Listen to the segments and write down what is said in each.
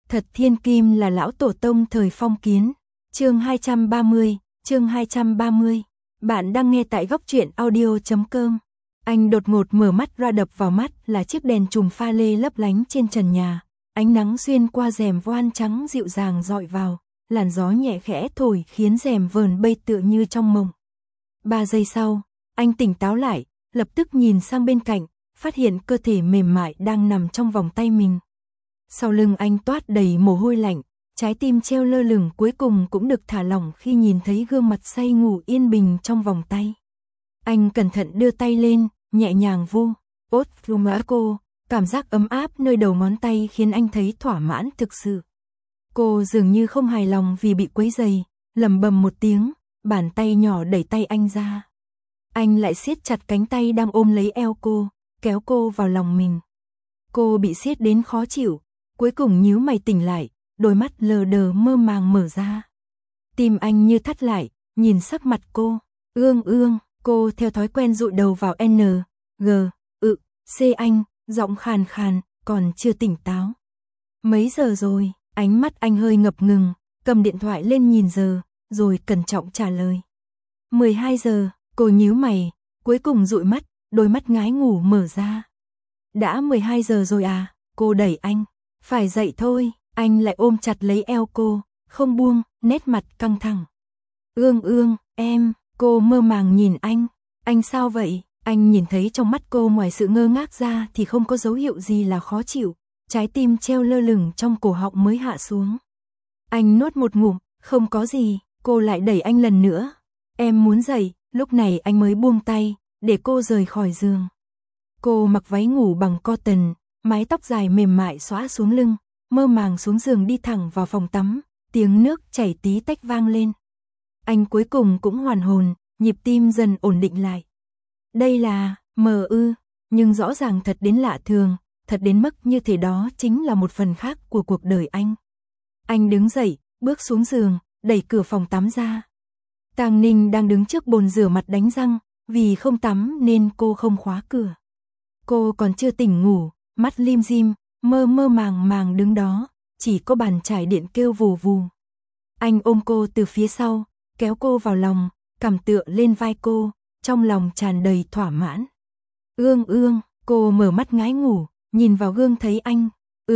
Thật thiên kim là lão tổ tông thời phong kiến. Chương 230. Bạn đang nghe tại góc truyện audio.com. Anh đột ngột mở mắt ra, đập vào mắt là chiếc đèn chùm pha lê lấp lánh trên trần nhà. Ánh nắng xuyên qua rèm voan trắng dịu dàng dọi vào, làn gió nhẹ khẽ thổi khiến rèm vờn bay tựa như trong mộng. 3 giây sau, anh tỉnh táo lại, lập tức nhìn sang bên cạnh, phát hiện cơ thể mềm mại đang nằm trong vòng tay mình. Sau lưng anh toát đầy mồ hôi lạnh, trái tim treo lơ lửng cuối cùng cũng được thả lỏng khi nhìn thấy gương mặt say ngủ yên bình trong vòng tay. Anh cẩn thận đưa tay lên, nhẹ nhàng vu cô, cảm giác ấm áp nơi đầu ngón tay khiến anh thấy thỏa mãn thực sự. Cô dường như không hài lòng vì bị quấy rầy, lẩm bẩm một tiếng, bàn tay nhỏ đẩy tay anh ra. Anh lại siết chặt cánh tay đang ôm lấy eo cô, kéo cô vào lòng mình. Cô bị siết đến khó chịu, cuối cùng nhíu mày tỉnh lại, đôi mắt lờ đờ mơ màng mở ra. Tim anh như thắt lại, nhìn sắc mặt cô. Ương, cô theo thói quen dụi đầu vào N, G, C anh, giọng khàn khàn, còn chưa tỉnh táo. Mấy giờ rồi? Ánh mắt anh hơi ngập ngừng, cầm điện thoại lên nhìn giờ, rồi cẩn trọng trả lời. 12 giờ, cô nhíu mày, cuối cùng dụi mắt, đôi mắt ngái ngủ mở ra. Đã 12 giờ rồi à? Cô đẩy anh. Phải dậy thôi, anh lại ôm chặt lấy eo cô, không buông, nét mặt căng thẳng. Ương, em, cô mơ màng nhìn anh sao vậy? Anh nhìn thấy trong mắt cô ngoài sự ngơ ngác ra thì không có dấu hiệu gì là khó chịu, trái tim treo lơ lửng trong cổ họng mới hạ xuống. Anh nuốt một ngụm, không có gì, cô lại đẩy anh lần nữa. Em muốn dậy, lúc này anh mới buông tay, để cô rời khỏi giường. Cô mặc váy ngủ bằng cotton, mái tóc dài mềm mại xõa xuống lưng, mơ màng xuống giường đi thẳng vào phòng tắm, tiếng nước chảy tí tách vang lên. Anh cuối cùng cũng hoàn hồn, nhịp tim dần ổn định lại. Đây là mơ ư, nhưng rõ ràng thật đến lạ thường, thật đến mức như thể đó chính là một phần khác của cuộc đời anh. Anh đứng dậy, bước xuống giường, đẩy cửa phòng tắm ra. Tang Ninh đang đứng trước bồn rửa mặt đánh răng, vì không tắm nên cô không khóa cửa. Cô còn chưa tỉnh ngủ, mắt lim dim, mơ màng đứng đó, chỉ có bàn chải điện kêu vù vù. Anh ôm cô từ phía sau, kéo cô vào lòng, cằm tựa lên vai cô, trong lòng tràn đầy thỏa mãn. Ương, cô mở mắt ngái ngủ, nhìn vào gương thấy anh.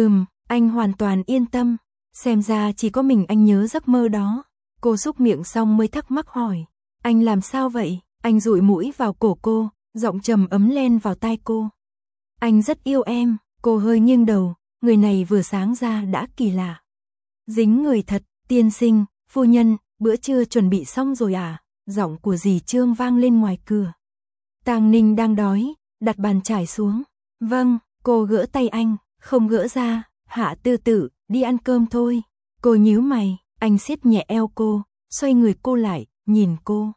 Anh hoàn toàn yên tâm, xem ra chỉ có mình anh nhớ giấc mơ đó. Cô xúc miệng xong mới thắc mắc hỏi, anh làm sao vậy? Anh dụi mũi vào cổ cô, giọng trầm ấm len vào tai cô. Anh rất yêu em. Cô hơi nghiêng đầu, người này vừa sáng ra đã kỳ lạ. Dính người thật, tiên sinh, phu nhân, bữa trưa chuẩn bị xong rồi à? Giọng của dì Trương vang lên ngoài cửa. Tang Ninh đang đói, đặt bàn chải xuống. Vâng, cô gỡ tay anh, không gỡ ra, Hạ Tư Tử, đi ăn cơm thôi. Cô nhíu mày, anh siết nhẹ eo cô, xoay người cô lại, nhìn cô.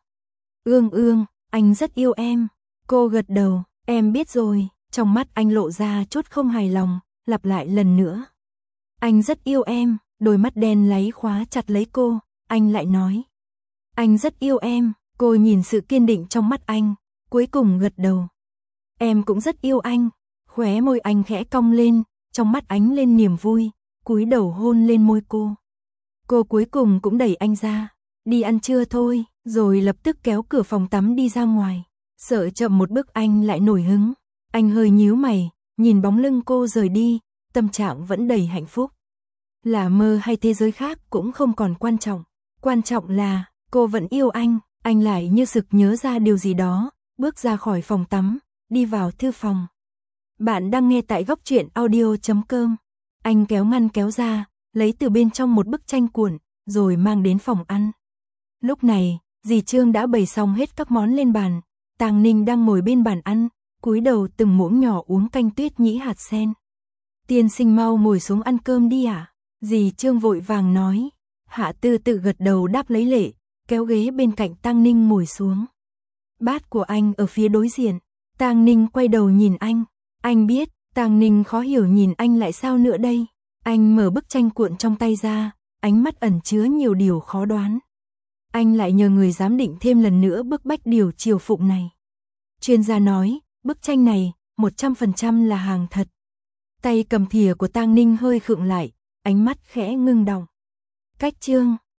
Ương, anh rất yêu em. Cô gật đầu, em biết rồi. Trong mắt anh lộ ra chút không hài lòng, lặp lại lần nữa. Anh rất yêu em, đôi mắt đen láy khóa chặt lấy cô, anh lại nói. Anh rất yêu em, cô nhìn sự kiên định trong mắt anh, cuối cùng gật đầu. Em cũng rất yêu anh, khóe môi anh khẽ cong lên, trong mắt ánh lên niềm vui, cúi đầu hôn lên môi cô. Cô cuối cùng cũng đẩy anh ra, đi ăn trưa thôi, rồi lập tức kéo cửa phòng tắm đi ra ngoài, sợ chậm một bước anh lại nổi hứng. Anh hơi nhíu mày, nhìn bóng lưng cô rời đi, tâm trạng vẫn đầy hạnh phúc. Là mơ hay thế giới khác cũng không còn quan trọng là cô vẫn yêu anh lại như sực nhớ ra điều gì đó, bước ra khỏi phòng tắm, đi vào thư phòng. Bạn đang nghe tại góc truyện audio.com. Anh kéo ngăn kéo ra, lấy từ bên trong một bức tranh cuộn, rồi mang đến phòng ăn. Lúc này, dì Trương đã bày xong hết các món lên bàn, Tang Ninh đang ngồi bên bàn ăn, cúi đầu từng muỗng nhỏ uống canh tuyết nhĩ hạt sen. Tiên sinh mau ngồi xuống ăn cơm đi ạ. Dì Trương vội vàng nói. Hạ Tư Tự gật đầu đáp lấy lễ, kéo ghế bên cạnh Tang Ninh ngồi xuống. Bát của anh ở phía đối diện. Tang Ninh quay đầu nhìn anh biết. Tang Ninh khó hiểu nhìn anh lại sao nữa đây. Anh mở bức tranh cuộn trong tay ra, ánh mắt ẩn chứa nhiều điều khó đoán. Anh lại nhờ người giám định thêm lần nữa bức bách điều chiều phụng này. Chuyên gia nói, bức tranh này 100% là hàng thật. Tay cầm thìa của Tang Ninh hơi khựng lại, ánh mắt khẽ ngưng đọng. Cách chương